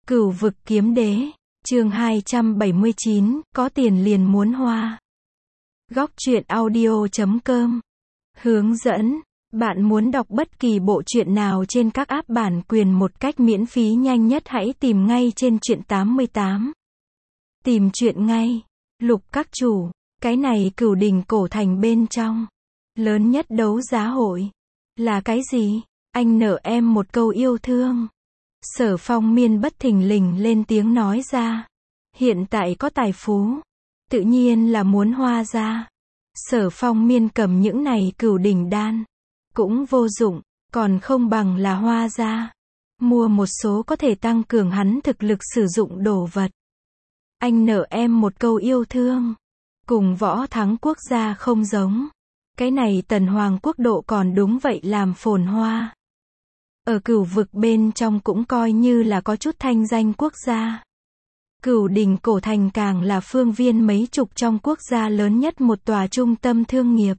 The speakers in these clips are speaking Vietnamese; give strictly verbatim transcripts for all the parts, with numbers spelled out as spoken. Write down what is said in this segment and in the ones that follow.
Cửu vực kiếm đế, chương hai trăm bảy mươi chín, có tiền liền muốn hoa. Góc truyện audio chấm com. Hướng dẫn, bạn muốn đọc bất kỳ bộ truyện nào trên các app bản quyền một cách miễn phí nhanh nhất hãy tìm ngay trên truyện tám mươi tám. Tìm truyện ngay. Lục các chủ, cái này Cửu đỉnh cổ thành bên trong. Lớn nhất đấu giá hội. Là cái gì? Anh nợ em một câu yêu thương. Sở Phong Miên bất thình lình lên tiếng nói ra. Hiện tại có tài phú. Tự nhiên là muốn hoa ra. Sở Phong Miên cầm những này cửu đỉnh đan. Cũng vô dụng, còn không bằng là hoa ra. Mua một số có thể tăng cường hắn thực lực sử dụng đồ vật. Anh nợ em một câu yêu thương. Cùng Võ Thắng quốc gia không giống. Cái này Tần Hoàng quốc độ còn đúng vậy làm phồn hoa. Ở cửu vực bên trong cũng coi như là có chút thanh danh quốc gia. Cửu đỉnh cổ thành càng là phương viên mấy chục trong quốc gia lớn nhất một tòa trung tâm thương nghiệp.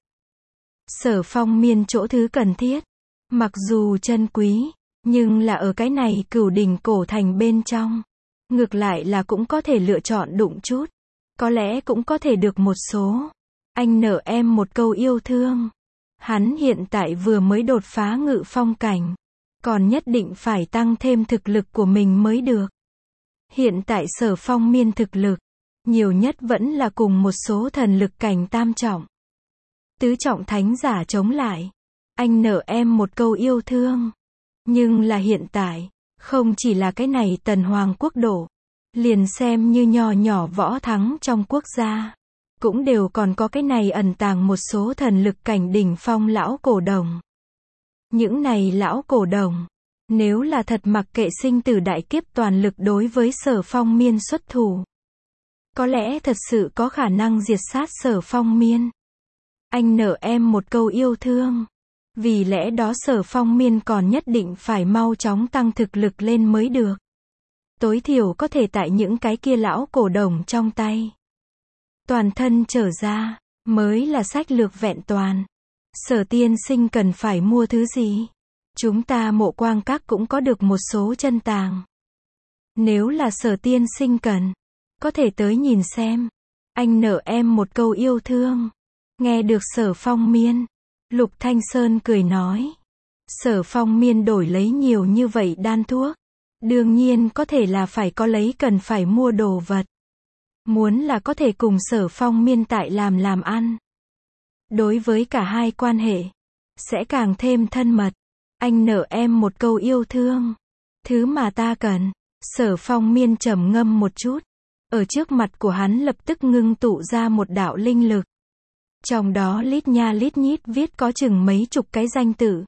Sở Phong Miên chỗ thứ cần thiết. Mặc dù chân quý, nhưng là ở cái này cửu đỉnh cổ thành bên trong. Ngược lại là cũng có thể lựa chọn đụng chút. Có lẽ cũng có thể được một số. Anh nợ em một câu yêu thương. Hắn hiện tại vừa mới đột phá ngự phong cảnh. Còn nhất định phải tăng thêm thực lực của mình mới được. Hiện tại Sở Phong Miên thực lực, nhiều nhất vẫn là cùng một số thần lực cảnh tam trọng. Tứ trọng thánh giả chống lại. Anh nợ em một câu yêu thương. Nhưng là hiện tại, không chỉ là cái này Tần Hoàng quốc độ. Liền xem như nho nhỏ Võ Thắng trong quốc gia. Cũng đều còn có cái này ẩn tàng một số thần lực cảnh đỉnh phong lão cổ đồng. Những này lão cổ đồng, nếu là thật mặc kệ sinh tử đại kiếp toàn lực đối với Sở Phong Miên xuất thủ. Có lẽ thật sự có khả năng diệt sát Sở Phong Miên. Anh nợ em một câu yêu thương. Vì lẽ đó Sở Phong Miên còn nhất định phải mau chóng tăng thực lực lên mới được. Tối thiểu có thể tại những cái kia lão cổ đồng trong tay. Toàn thân trở ra, mới là sách lược vẹn toàn. Sở tiên sinh cần phải mua thứ gì? Chúng ta Mộ Quang Các cũng có được một số chân tàng. Nếu là Sở tiên sinh cần, có thể tới nhìn xem. Anh nợ em một câu yêu thương. Nghe được Sở Phong Miên, Lục Thanh Sơn cười nói. Sở Phong Miên đổi lấy nhiều như vậy đan thuốc. Đương nhiên có thể là phải có lấy cần phải mua đồ vật. Muốn là có thể cùng Sở Phong Miên tại làm làm ăn. Đối với cả hai quan hệ, sẽ càng thêm thân mật. Anh nợ em một câu yêu thương. Thứ mà ta cần. Sở Phong Miên trầm ngâm một chút. Ở trước mặt của hắn lập tức ngưng tụ ra một đạo linh lực. Trong đó lít nha lít nhít viết có chừng mấy chục cái danh tự.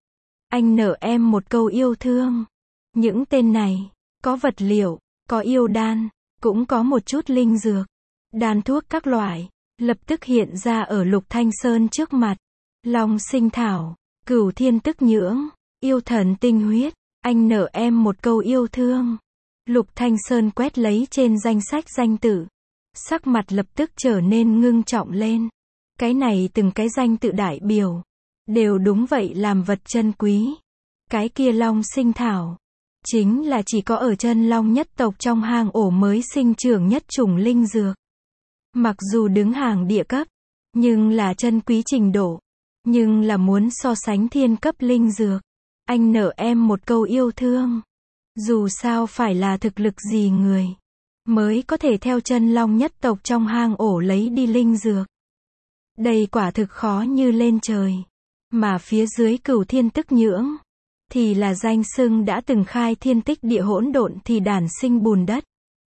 Anh nợ em một câu yêu thương. Những tên này, có vật liệu, có yêu đan, cũng có một chút linh dược. Đan thuốc các loại. Lập tức hiện ra ở Lục Thanh Sơn trước mặt. Long sinh thảo, cửu thiên tức nhưỡng, yêu thần tinh huyết, anh nợ em một câu yêu thương. Lục Thanh Sơn quét lấy trên danh sách danh tự. Sắc mặt lập tức trở nên ngưng trọng lên. Cái này từng cái danh tự đại biểu. Đều đúng vậy làm vật chân quý. Cái kia long sinh thảo. Chính là chỉ có ở chân long nhất tộc trong hang ổ mới sinh trưởng nhất chủng linh dược. Mặc dù đứng hàng địa cấp, nhưng là chân quý trình độ, nhưng là muốn so sánh thiên cấp linh dược. Anh nợ em một câu yêu thương. Dù sao phải là thực lực gì người, mới có thể theo chân long nhất tộc trong hang ổ lấy đi linh dược. Đây quả thực khó như lên trời. Mà phía dưới cửu thiên tức nhưỡng, thì là danh xưng đã từng khai thiên tích địa hỗn độn thì đản sinh bùn đất.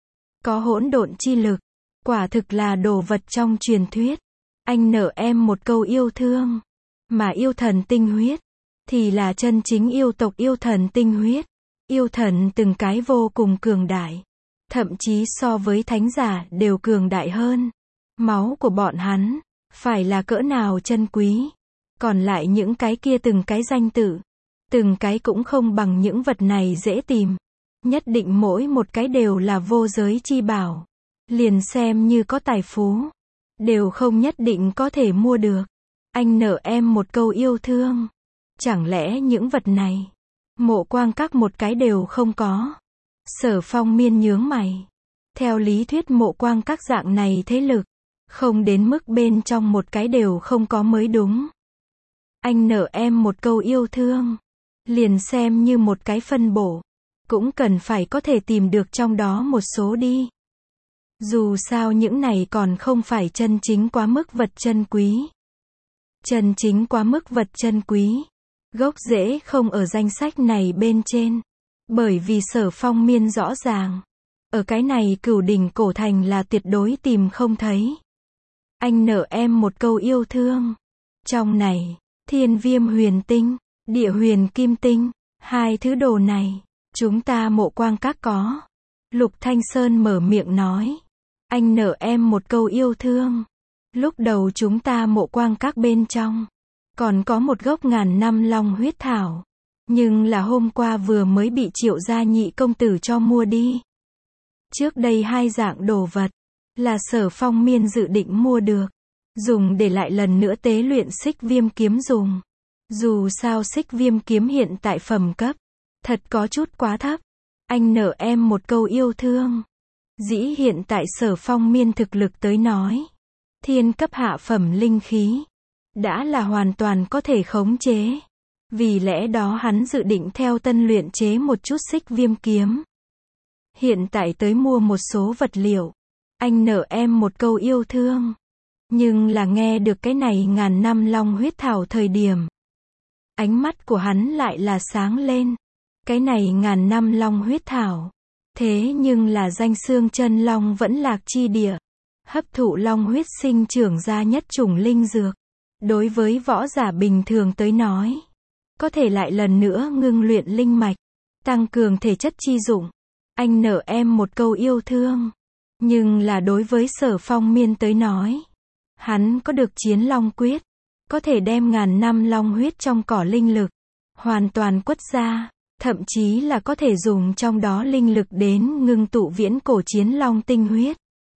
Có hỗn độn chi lực. Quả thực là đồ vật trong truyền thuyết. Anh nợ em một câu yêu thương. Mà yêu thần tinh huyết, thì là chân chính yêu tộc yêu thần tinh huyết. Yêu thần từng cái vô cùng cường đại. Thậm chí so với thánh giả đều cường đại hơn. Máu của bọn hắn, phải là cỡ nào chân quý. Còn lại những cái kia từng cái danh tự. Từng cái cũng không bằng những vật này dễ tìm. Nhất định mỗi một cái đều là vô giới chi bảo. Liền xem như có tài phú, đều không nhất định có thể mua được. Anh nợ em một câu yêu thương. Chẳng lẽ những vật này, Mộ Quang Các một cái đều không có? Sở Phong Miên nhướng mày. Theo lý thuyết mộ quang các dạng này thế lực, không đến mức bên trong một cái đều không có mới đúng. Anh nợ em một câu yêu thương, liền xem như một cái phân bổ, cũng cần phải có thể tìm được trong đó một số đi. Dù sao những này còn không phải chân chính quá mức vật chân quý. Chân chính quá mức vật chân quý, gốc rễ không ở danh sách này bên trên. Bởi vì Sở Phong Miên rõ ràng, ở cái này Cửu Đỉnh cổ thành là tuyệt đối tìm không thấy. Anh nợ em một câu yêu thương. Trong này, Thiên Viêm Huyền Tinh, Địa Huyền Kim Tinh, hai thứ đồ này, chúng ta mộ quang các có. Lục Thanh Sơn mở miệng nói. Anh nợ em một câu yêu thương. Lúc đầu chúng ta mộ quang các bên trong, còn có một gốc ngàn năm long huyết thảo. Nhưng là hôm qua vừa mới bị Triệu gia nhị công tử cho mua đi. Trước đây hai dạng đồ vật, là Sở Phong Miên dự định mua được. Dùng để lại lần nữa tế luyện xích viêm kiếm dùng. Dù sao xích viêm kiếm hiện tại phẩm cấp, thật có chút quá thấp. Anh nợ em một câu yêu thương. Dĩ hiện tại Sở Phong Miên thực lực tới nói, thiên cấp hạ phẩm linh khí, đã là hoàn toàn có thể khống chế. Vì lẽ đó hắn dự định theo tân luyện chế một chút xích viêm kiếm. Hiện tại tới mua một số vật liệu. Anh nợ em một câu yêu thương. Nhưng là nghe được cái này ngàn năm long huyết thảo thời điểm, ánh mắt của hắn lại là sáng lên. Cái này ngàn năm long huyết thảo, thế nhưng là danh xương chân long vẫn lạc chi địa, hấp thụ long huyết sinh trưởng ra nhất chủng linh dược. Đối với võ giả bình thường tới nói, có thể lại lần nữa ngưng luyện linh mạch, tăng cường thể chất chi dụng. Anh nợ em một câu yêu thương. Nhưng là đối với Sở Phong Miên tới nói, hắn có được chiến long quyết, có thể đem ngàn năm long huyết trong cỏ linh lực hoàn toàn quất ra, thậm chí là có thể dùng trong đó linh lực đến ngưng tụ viễn cổ chiến long tinh huyết.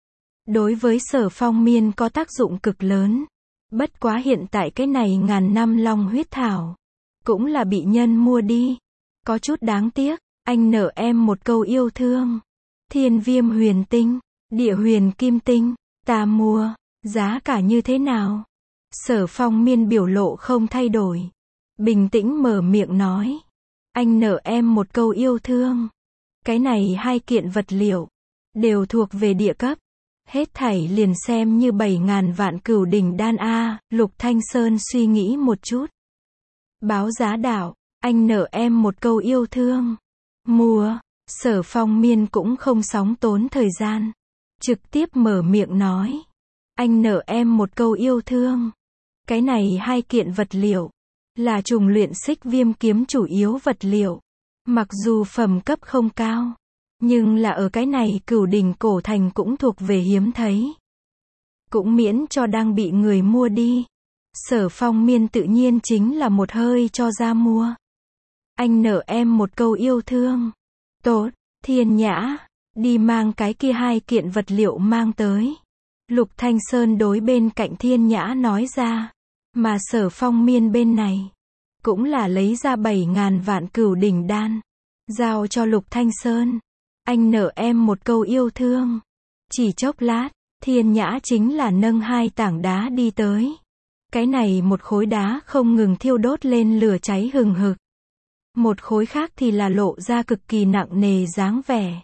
Đối với Sở Phong Miên có tác dụng cực lớn. Bất quá hiện tại cái này ngàn năm long huyết thảo cũng là bị nhân mua đi, có chút đáng tiếc. Anh nợ em một câu yêu thương. Thiên Viêm Huyền Tinh, Địa Huyền Kim Tinh, ta mua. Giá cả như thế nào? Sở Phong Miên biểu lộ không thay đổi, bình tĩnh mở miệng nói. Anh nợ em một câu yêu thương. Cái này hai kiện vật liệu đều thuộc về địa cấp, hết thảy liền xem như bảy ngàn vạn cửu đỉnh đan a. Lục Thanh Sơn suy nghĩ một chút. Báo giá đảo. Anh nợ em một câu yêu thương. Mua. Sở Phong Miên cũng không sóng tốn thời gian, trực tiếp mở miệng nói. Anh nợ em một câu yêu thương. Cái này hai kiện vật liệu là trùng luyện xích viêm kiếm chủ yếu vật liệu. Mặc dù phẩm cấp không cao, nhưng là ở cái này Cửu Đỉnh cổ thành cũng thuộc về hiếm thấy. Cũng miễn cho đang bị người mua đi. Sở Phong Miên tự nhiên chính là một hơi cho ra mua. Anh nợ em một câu yêu thương. Tốt, Thiên Nhã, đi mang cái kia hai kiện vật liệu mang tới. Lục Thanh Sơn đối bên cạnh Thiên Nhã nói ra. Mà Sở Phong Miên bên này, cũng là lấy ra bảy ngàn vạn cửu đỉnh đan, giao cho Lục Thanh Sơn. Anh nợ em một câu yêu thương. Chỉ chốc lát, Thiên Nhã chính là nâng hai tảng đá đi tới. Cái này một khối đá không ngừng thiêu đốt lên lửa cháy hừng hực. Một khối khác thì là lộ ra cực kỳ nặng nề dáng vẻ.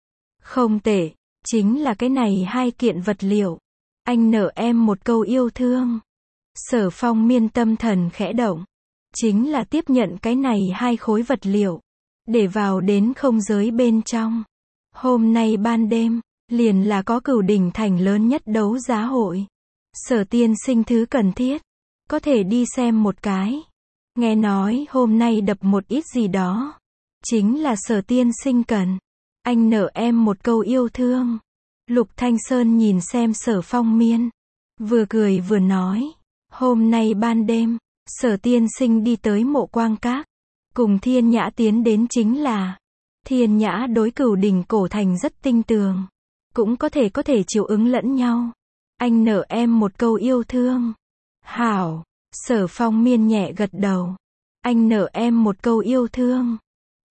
Không tệ, chính là cái này hai kiện vật liệu. Anh nợ em một câu yêu thương. Sở Phong Miên tâm thần khẽ động, chính là tiếp nhận cái này hai khối vật liệu, để vào đến không giới bên trong. Hôm nay ban đêm, liền là có Cửu Đỉnh thành lớn nhất đấu giá hội. Sở tiên sinh thứ cần thiết, có thể đi xem một cái. Nghe nói hôm nay đập một ít gì đó, chính là Sở tiên sinh cần. Anh nợ em một câu yêu thương. Lục Thanh Sơn nhìn xem Sở Phong Miên, vừa cười vừa nói. Hôm nay ban đêm, Sở tiên sinh đi tới mộ quang các, cùng Thiên Nhã tiến đến chính là. Thiên Nhã đối Cửu Đỉnh cổ thành rất tinh tường, cũng có thể có thể chiều ứng lẫn nhau. Anh nợ em một câu yêu thương. Hảo. Sở Phong Miên nhẹ gật đầu. Anh nợ em một câu yêu thương.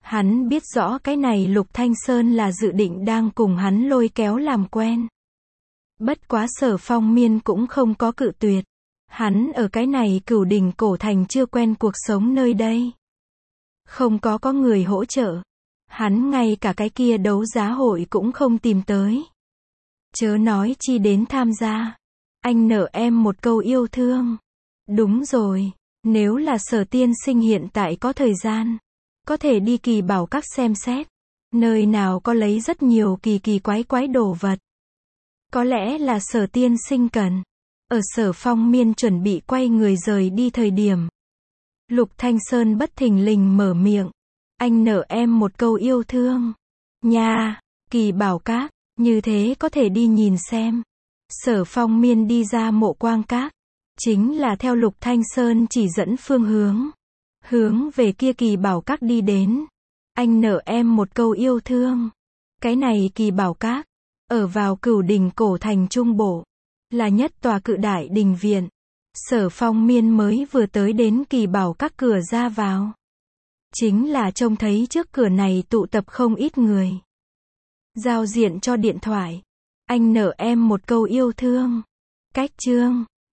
Hắn biết rõ cái này Lục Thanh Sơn là dự định đang cùng hắn lôi kéo làm quen. Bất quá Sở Phong Miên cũng không có cự tuyệt. Hắn ở cái này Cửu Đỉnh cổ thành chưa quen cuộc sống nơi đây. Không có có người hỗ trợ. Hắn ngay cả cái kia đấu giá hội cũng không tìm tới. Chớ nói chi đến tham gia. Anh nợ em một câu yêu thương. Đúng rồi, nếu là Sở tiên sinh hiện tại có thời gian, có thể đi Kỳ Bảo Các xem xét. Nơi nào có lấy rất nhiều kỳ kỳ quái quái đồ vật. Có lẽ là Sở tiên sinh cần. Ở Sở Phong Miên chuẩn bị quay người rời đi thời điểm. Lục Thanh Sơn bất thình lình mở miệng. Anh nợ em một câu yêu thương. Nha, Kỳ Bảo Các, như thế có thể đi nhìn xem. Sở Phong Miên đi ra Mộ Quang Các. Chính là theo Lục Thanh Sơn chỉ dẫn phương hướng. Hướng về kia Kỳ Bảo Các đi đến. Anh nợ em một câu yêu thương. Cái này Kỳ Bảo Các, ở vào Cửu Đỉnh cổ thành trung bộ. Là nhất tòa cự đại đình viện. Sở Phong Miên mới vừa tới đến Kỳ Bảo Các cửa ra vào. Chính là trông thấy trước cửa này tụ tập không ít người. Giao diện cho điện thoại. Anh nợ em một câu yêu thương. Cách chương.